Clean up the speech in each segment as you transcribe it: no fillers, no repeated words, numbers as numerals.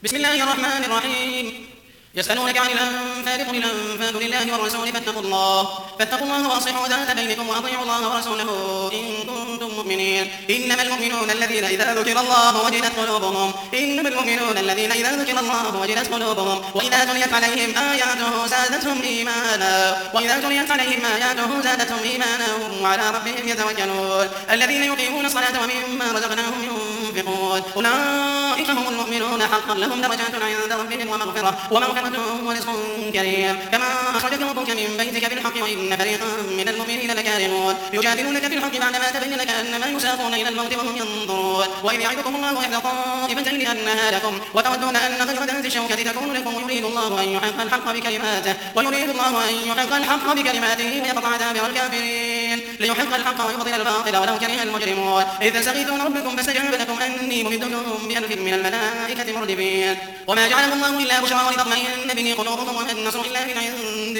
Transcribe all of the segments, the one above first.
بسم الله الرحمن الرحيم. يسألونك عن الأنفال قل الأنفال لله والرسول فاتقوا الله وأصلحوا ذات بينكم وأطيعوا الله ورسوله إن كنتم مؤمنين. إنما المؤمنون الذين إذا ذكر الله وجلت قلوبهم وإذا تليت عليهم آياته زادتهم إيمانا وعلى ربهم يتوكلون. الذين يقيمون الصلاة ومما رزقناهم ينفقون أولئك هم المؤمنون حقا لهم درجات عند ربهم ومغفرة ورزق كريم. كما أخرجك ربك من بيتك بالحق وإن فريقا من المؤمنين لكارهون يجادلونك في الحق بعدما تبين لك أنما يساقون إلى الموت وهم ينظرون. وإذ يعدكم الله إحدى طائفتين أنها لكم وتودون أن غير ذات الشوكة تكون لكم ويريد الله أن يحق الحق بكلماته ويقطع دابر الكافرين ليحق الحق ويبطل الباطل ولو كره المجرمون. إذ تستغيثون ربكم فاستجاب لكم أني ممدكم ب1000 من الملائكة مردفين. وما جعله الله إلا بشرى ولتطمئن به قلوبكم وما النصر إلا من عند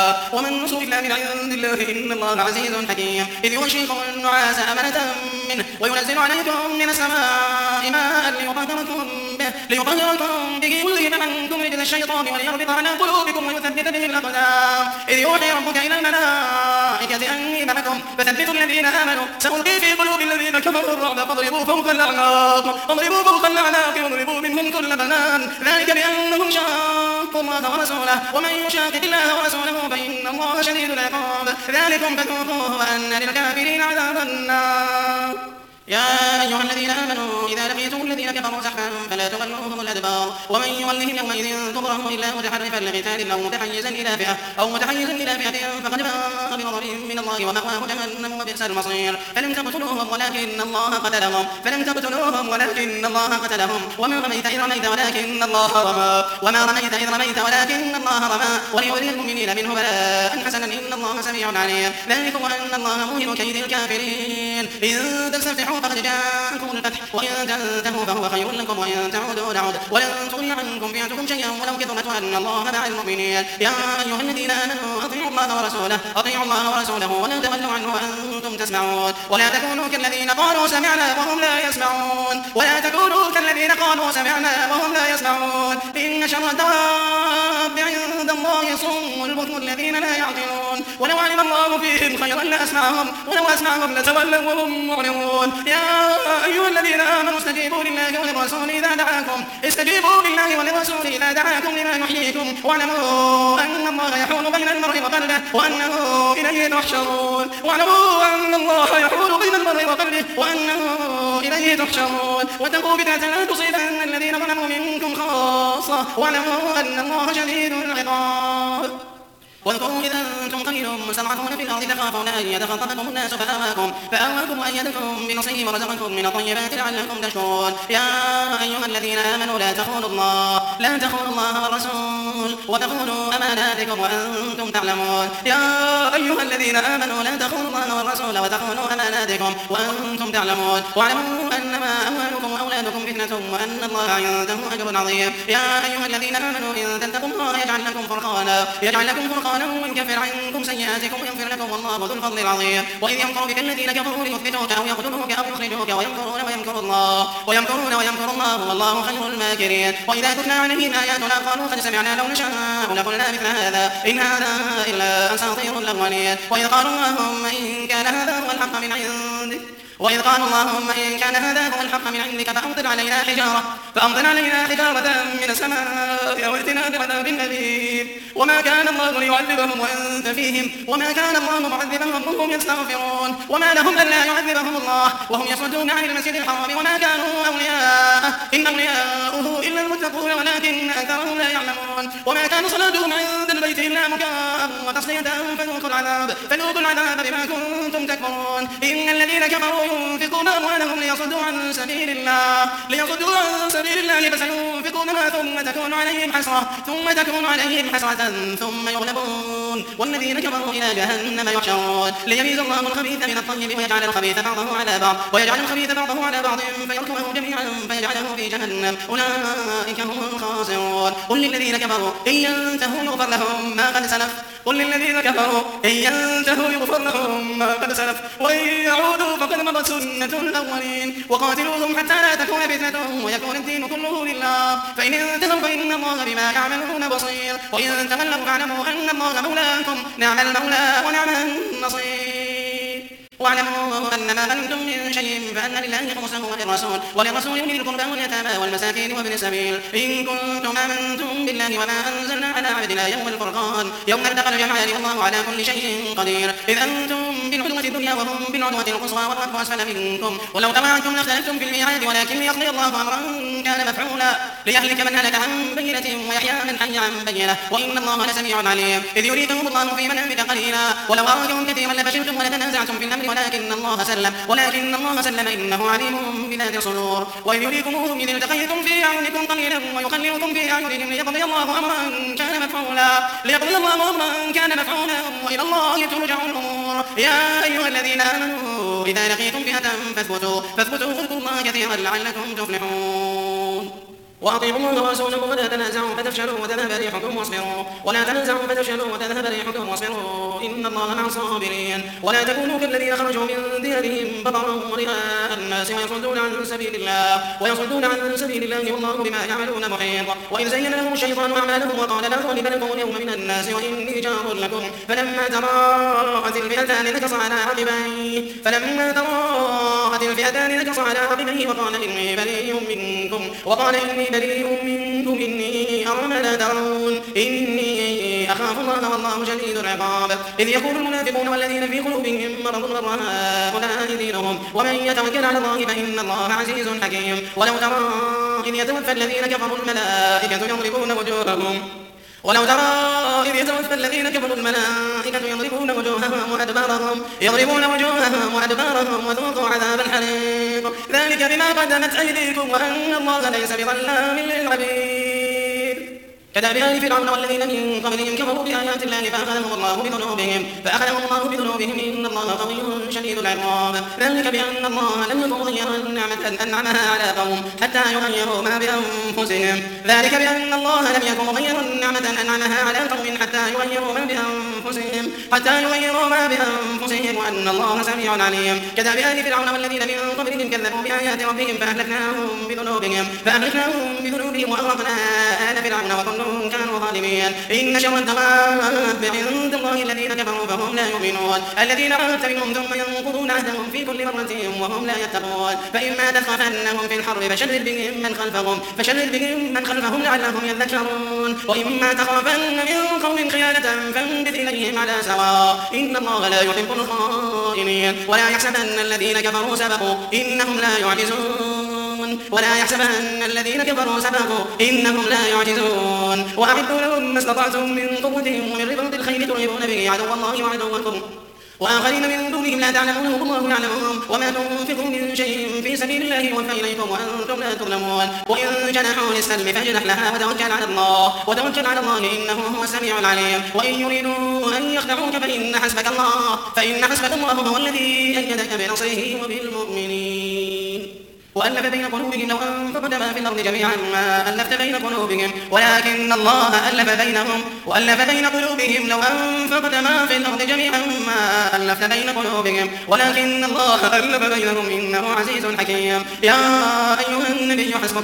الله إن الله عزيز حكيم. إذ يغشيكم النعاس أمنة منه وينزل عليكم من السماء ماء ليطهركم به ويذهب عنكم رجز الشيطان وليربط على قلوبكم ويثبت به الأقدام. إذ يوحي ربك إلى الملائكة أني معكم فثبتوا الذين آمنوا سألقي في قلوب الذين كفروا الرعب فاضربوا فوق الأعناق واضربوا منهم كل بنان ذلك بأنهم شاقوا الله ورسوله ومن يشاقق الله ورسوله فإن الله شديد العقاب. ذلكم فذوقوه وأن للكافرين عذاب النار. يا أيها الذين آمنوا إذا لقيتم الذين كفروا زحفا فلا تولوهم الأدبار ومن يولهم يومئذ دبره إلا متحرفا لقتال أو متحيزا إلى فئة فقد باء بغضب من الله ومأواه جهنم وبئس المصير. فلم تقتلوهم ولكن الله قتلهم وما رميت إذ رميت ولكن الله رمى وليولي المؤمنين منه بلاء حسنا إن الله سميع عليم. ذلكم وأن الله مهين كيد الكافرين. إن تستفتحوا فقد جاءكم الفتح وإن تنتهوا فهو خير لكم وإن تعودوا نعود ولن تغني عنكم فئتكم شيئا ولو كثرت وأن الله مع المؤمنين. يا أيها الذين آمنوا أطيعوا الله ورسوله ولا تولوا عنه وأنتم تسمعون. ولا تكونوا كالذين قالوا سمعنا وهم لا يسمعون. إن شر الدواب عند الله الصم البكم الذين لا يعقلون. ولو علم الله فيهم خيرا لأسمعهم ولو أسمعهم لتولوا وهم معرضون. يا أيها الذين آمنوا استجيبوا لله وللرسول إذا دعاكم لما يحييكم واعلموا أن الله يحول بين المرء وقلبه وأنه إليه تحشرون. واتقوا فتنة لا تصيبن الذين ظلموا منكم خاصة واعلموا أن الله شديد العقاب. واذكروا إذا أنتم قليل مستضعفون في الأرض تخافون أن يتخطفكم الناس فآواكم وأيدكم بنصره ورزقكم من الطيبات لعلكم تشكرون. يا أيها الذين آمنوا لا تخونوا الله والرسول وتخونوا أماناتكم وأنتم تعلمون. يا أيها الذين آمنوا لا تخونوا الله والرسول وتخونوا أماناتكم وأنتم تعلمون. واعلموا أنما أموالكم وأولادكم فتنة وأن الله عنده أجر عظيم. يا أيها الذين آمنوا إن تتقوا الله يجعل لكم فرقانا ويكفر عنكم سيئاتكم ويغفر لكم والله ذو الفضل العظيم. وإذ يمكر بك الذين كفروا ليثبتوك أو يقتلوك أو يخرجوك ويمكرون ويمكر الله والله خير الماكرين. وإذا تتلى عليهم آياتنا قالوا قد سمعنا لو نشاء لقلنا مثل هذا إن هذا إلا أساطير الأولين. وإذ قالوا اللهم إن كان هذا هو الحق من عندك فأمطر علينا حجارة من السماء وائتنا بعذاب أليم. وما كان الله ليعذبهم وأنت فيهم وما كان الله معذبهم وهم يستغفرون. وما لهم ألا يعذبهم الله وهم يصدون عن المسجد الحرام وما كانوا أولياءه إن أولياءه إلا المتقون ولكن أكثرهم لا يعلمون. وما كان صلاتهم عند البيت إلا مكاء وتصدية فذوقوا العذاب بما كنتم تكفرون. إن الذين كفروا ينفقون أموالهم ليصدوا عن سبيل الله فسينفقونها ثم تكون عليهم حسرة ثم يغلبون والذين كفروا إلى جهنم يحشرون. ليميز الله الخبيث من الطيب ويجعل الخبيث بعضه على بعض فيركمه جميعا فيجعله في جهنم أولئك هم الخاسرون. قل للذين كفروا إن ينتهوا يغفر لهم ما قد سلف قل للذين كفروا إن ينتهوا يغفر لهم ما قد سلف وإن يعودوا فقد مضت سنة الأولين وقاتلوهم حتى لا تكون فتنة ويكون الدين كله لله فإن انتهوا فإن الله بما يعملون بصير وإن تولوا فاعلموا أن الله مولاكم نعم المولى ونعم النصير واعلموا أن ما غنمتم من شيء فأن لله خمسه وللرسول ولذي القربى واليتامى والمساكين وابن السبيل إن كنتم آمنتم بالله وما أنزلنا على عبدنا يوم الفرقان يوم التقى الجمعان والله على كل شيء قدير إذ أنتم بالعدوة الدنيا وهم بالعدوة القصوى والركب أسفل منكم ولو تواعدتم لاختلفتم في الميعاد ولكن ليقضي الله أمرا كان مفعولا ليهلك من هلك عن بينة ويحيى من حي عن بينة وإن الله لسميع عليم إذ يريكم الله في منامك قليلا ولو أراكم كثيرا لفشلتم ولتنازعتم في الأمر ولكن الله سلم إنه عليم بذات الصدور وإذ يريكموهم إذ التقيتم في أعينكم قليلا ويقللكم في أعينهم ليقضي الله أمرا كان مفعولا وإلى الله ترجع الأمور يا أيها الذين آمنوا إذا لقيتم فئة فاثبتوا واذكروا الله كثيرا لعلكم تفلحون وأطيعوا الله ورسوله ولا تنازعوا فتفشلوا وتذهب ريحكم واصبروا إن الله مع الصابرين ولا تكونوا كالذين خرجوا من ديارهم بطرا ورئاء الناس ويصدون عن سبيل الله والله بما يعملون محيط وإذ زين لهم الشيطان أعمالهم وقال لا غالب لكم اليوم من الناس وإني جار لكم فلما تراءت الفئتان نكص على عقبيه وقال إني بريء منكم إني أرى ما لا ترون إني أخاف الله والله شديد العقاب إذ يقول المنافقون والذين في قلوبهم مرض غر هؤلاء دينهم ومن يتوكل على الله فإن الله عزيز حكيم ولو ترى إذ يتوفى الذين كفروا الملائكة يضربون وجوههم وأدبارهم وذوقوا عذاب الحريق ذلك بما قدمت أيديكم وأن الله ليس بظلام للعبيد كدأب آل فرعون والذين من قبلهم كفروا بآيات الله فأخذهم الله بذنوبهم إن الله قوي شديد العقاب ذلك بأن الله لم يكن مغيرا نعمة أنعمها على قوم حتى يغيروا ما بأنفسهم وأن الله سميع عليم كدأب آل فرعون والذين من قبلهم كذبوا بآيات ربهم فأهلكناهم بذنوبهم وأغرقنا آل فرعون وكل كانوا ظالمين إن شر الدواب عند الله الذين كفروا فهم لا يؤمنون الذين عاهدت منهم ثم ينقضون عهدهم في كل مرة وهم لا يتقون فإما تخافنهم في الحرب فشرد بهم من خلفهم لعلهم يذكرون وإما تخافن من قوم خيانة فانبذ إليهم على سواء إن الله لا يحب الخائنين ولا يحسبن الذين كفروا سبقوا إنهم لا يعجزون وأعدوا لهم ما استطعتم من قوة ومن رباط الخيل ترهبون به عدو الله وعدوكم وآخرين من دونهم لا تعلمونهم الله يعلمهم وما تنفقوا من شيء في سبيل الله يوفى إليكم وأنتم لا تظلمون وإن جنحوا للسلم فاجنح لها وتوكل على الله إنه هو السميع العليم وإن يريدوا أن يخدعوك فإن حسبك الله هو الذي أيدك بنصره وبالمؤمنين وألف بين قلوبهم لو أنفقت ما في الأرض جميعا ما ألفت بين قلوبهم ولكن الله ألف بينهم لو أنفقت ما في الأرض جميعا ما ألفت بين قلوبهم ولكن الله ألف بينهم إنه عزيز حكيم يا أيها النبي حسبك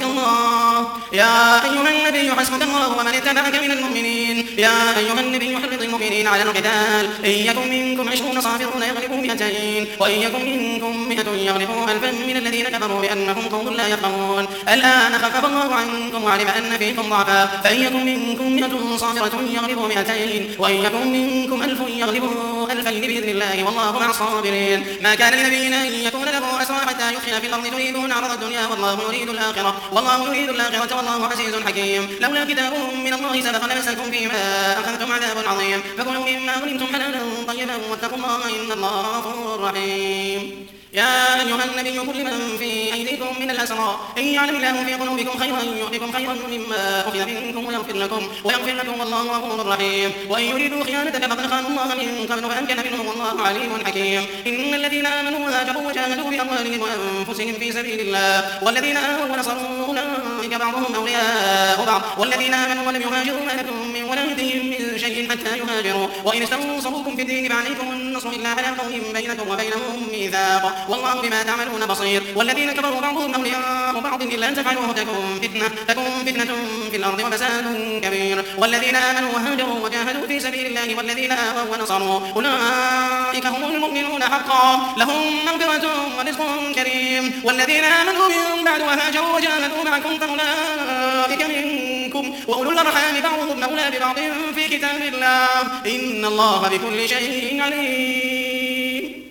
الله ومن اتبعك من المؤمنين يا أيها النبي حرض المؤمنين على القتال إن يكن منكم 20 صابرون يغلبوا 200 وإن يكن منكم 100 يغلبوا 1000 من الذين كفروا بأنهم قوم لا يفقهون الآن خفف الله عنكم وعلم أن فيكم ضعفا فإن يكن منكم 100 صابرة يغلبوا 200 وإن يكن منكم 1000 يغلبوا 2000 بإذن الله والله مع الصابرين ما كان لنبي أن يكون له أسرى حتى يخفي في الأرض تريدون عرض الدنيا والله يريد الآخرة والله عزيز حكيم لولا كتاب من الله سبق لمسكم فيما أخذتم عذاب عظيم فكلوا مما غنمتم حلالا طيبا واتقوا الله إن الله غفور رحيم يا أيها النبي كل من في أيديكم من الأسرى إن يعلم الله في قلوبكم خيرا يؤتكم خيرا مما أخذ منكم ويغفر لكم والله غفور رحيم وإن يريدوا خيانتك فقد خانوا الله من قبل فأمكن منهم والله عليم حكيم إن الذين آمنوا وهاجروا وجاهدوا بأموالهم وأنفسهم في سبيل الله والذين آمنوا ونصروا أولئك بعضهم أولياء بعض والذين آمنوا ولم يهاجروا ما لكم من ولايتهم من شيء حتى يهاجروا وإن استنصروكم في الدين فعليكم النصر إلا على قوم بينكم وبينهم ميثاق والله بما تعملون بصير والذين كفروا بعضهم أولياء بعض إلا أن تفعلوه تكن فتنة في الأرض وفساد كبير والذين آمنوا وهاجروا وجاهدوا في سبيل الله والذين آووا ونصروا أولئك هم المؤمنون حقا لهم مغفرة ورزق كريم والذين آمنوا من بعد وهاجروا وجاهدوا معكم فأولئك منكم وأولو الأرحام بعضهم أولى ببعض في كتاب الله إن الله بكل شيء عليم.